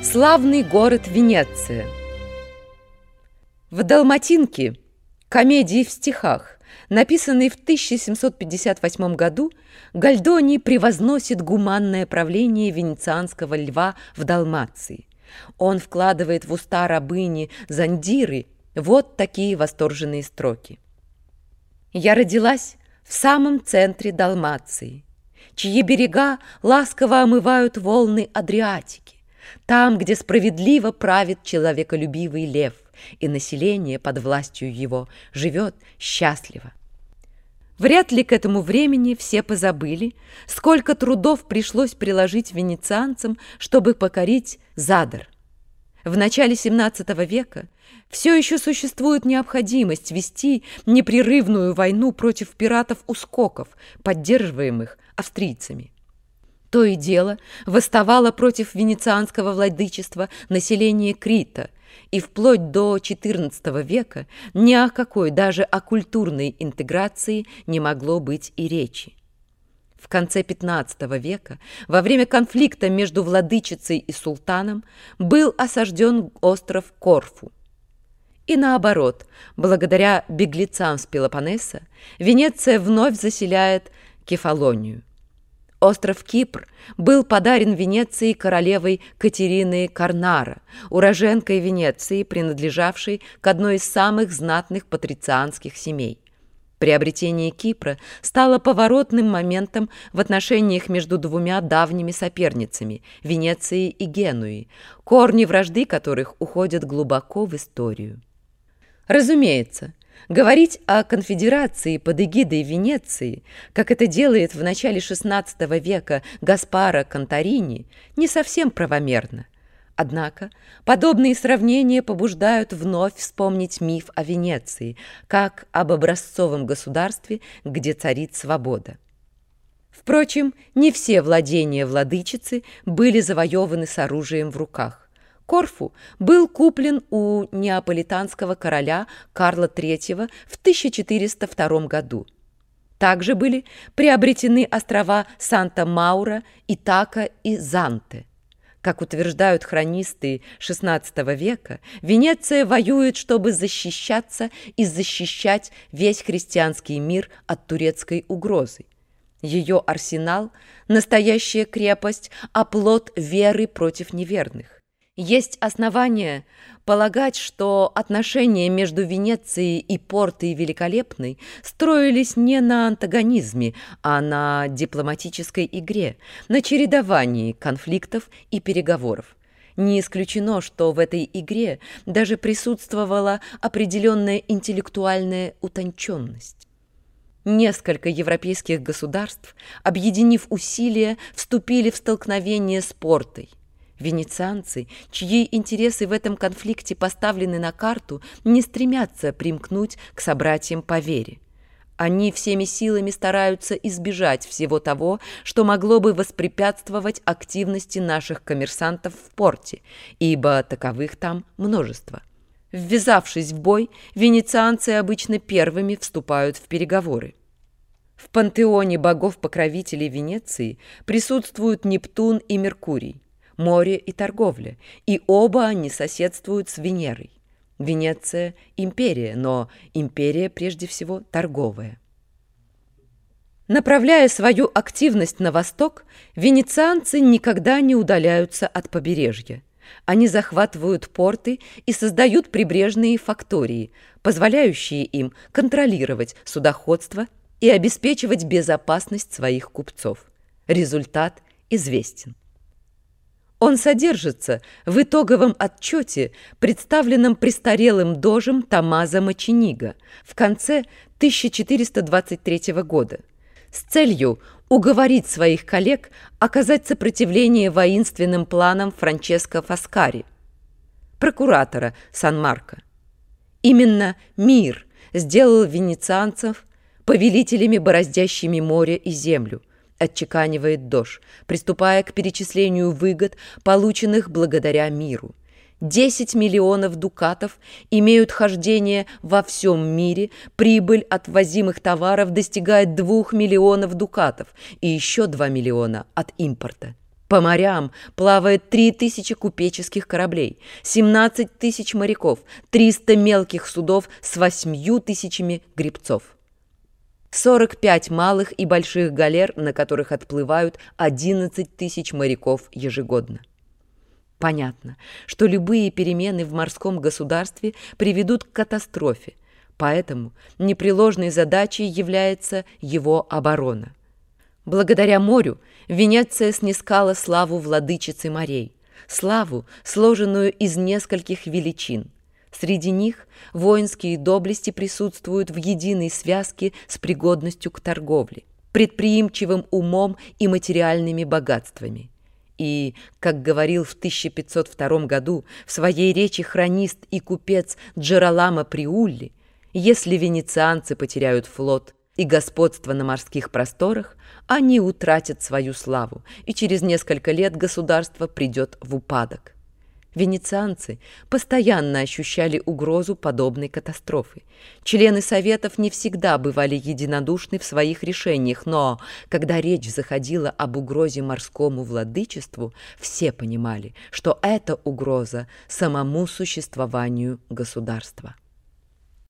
Славный город Венеция. В «Далматинке», комедии в стихах, написанной в 1758 году, Гольдони превозносит гуманное правление венецианского льва в Далмации. Он вкладывает в уста рабыни Зандиры вот такие восторженные строки. «Я родилась в самом центре Далмации, чьи берега ласково омывают волны Адриатики, там, где справедливо правит человеколюбивый лев, и население под властью его живет счастливо». Вряд ли к этому времени все позабыли, сколько трудов пришлось приложить венецианцам, чтобы покорить Задар. В начале XVII века все еще существует необходимость вести непрерывную войну против пиратов-ускоков, поддерживаемых австрийцами. То и дело восставало против венецианского владычества население Крита, и вплоть до XIV века ни о какой даже оккультурной интеграции не могло быть и речи. В конце XV века, во время конфликта между владычицей и султаном, был осажден остров Корфу. И наоборот, благодаря беглецам с Пелопоннеса, Венеция вновь заселяет Кефалонию. Остров Кипр был подарен Венеции королевой Катериной Корнара, уроженкой Венеции, принадлежавшей к одной из самых знатных патрицианских семей. Приобретение Кипра стало поворотным моментом в отношениях между двумя давними соперницами – Венецией и Генуей, корни вражды которых уходят глубоко в историю. Разумеется, говорить о конфедерации под эгидой Венеции, как это делает в начале XVI века Гаспаро Конторини, не совсем правомерно. Однако подобные сравнения побуждают вновь вспомнить миф о Венеции, как об образцовом государстве, где царит свобода. Впрочем, не все владения владычицы были завоеваны с оружием в руках. Корфу был куплен у неаполитанского короля Карла III в 1402 году. Также были приобретены острова Санта-Маура, Итака и Занте. Как утверждают хронисты XVI века, Венеция воюет, чтобы защищаться и защищать весь христианский мир от турецкой угрозы. Ее арсенал – настоящая крепость, оплот веры против неверных. Есть основания полагать, что отношения между Венецией и Портой Великолепной строились не на антагонизме, а на дипломатической игре, на чередовании конфликтов и переговоров. Не исключено, что в этой игре даже присутствовала определенная интеллектуальная утонченность. Несколько европейских государств, объединив усилия, вступили в столкновение с Портой. Венецианцы, чьи интересы в этом конфликте поставлены на карту, не стремятся примкнуть к собратьям по вере. Они всеми силами стараются избежать всего того, что могло бы воспрепятствовать активности наших коммерсантов в порте, ибо таковых там множество. Ввязавшись в бой, венецианцы обычно первыми вступают в переговоры. В пантеоне богов-покровителей Венеции присутствуют Нептун и Меркурий, море и торговля, и оба они соседствуют с Венерой. Венеция – империя, но империя прежде всего торговая. Направляя свою активность на восток, венецианцы никогда не удаляются от побережья. Они захватывают порты и создают прибрежные фактории, позволяющие им контролировать судоходство и обеспечивать безопасность своих купцов. Результат известен. Он содержится в итоговом отчете, представленном престарелым дожем Томмазо Мочениго в конце 1423 года, с целью уговорить своих коллег оказать сопротивление воинственным планам Франческо Фаскари, прокуратора Сан-Марко. Именно мир сделал венецианцев повелителями, бороздящими море и землю, отчеканивает Дож, приступая к перечислению выгод, полученных благодаря миру. 10 миллионов дукатов имеют хождение во всем мире, прибыль от ввозимых товаров достигает 2 миллионов дукатов и еще 2 миллиона от импорта. По морям плавает 3000 купеческих кораблей, 17 тысяч моряков, 300 мелких судов с 8000 гребцов. 45 малых и больших галер, на которых отплывают 11 тысяч моряков ежегодно. Понятно, что любые перемены в морском государстве приведут к катастрофе, поэтому непреложной задачей является его оборона. Благодаря морю Венеция снискала славу владычицы морей, славу, сложенную из нескольких величин. Среди них воинские доблести присутствуют в единой связке с пригодностью к торговле, предприимчивым умом и материальными богатствами. И, как говорил в 1502 году в своей речи хронист и купец Джероламо Приулли, если венецианцы потеряют флот и господство на морских просторах, они утратят свою славу, и через несколько лет государство придет в упадок. Венецианцы постоянно ощущали угрозу подобной катастрофы. Члены Советов не всегда бывали единодушны в своих решениях, но когда речь заходила об угрозе морскому владычеству, все понимали, что это угроза самому существованию государства.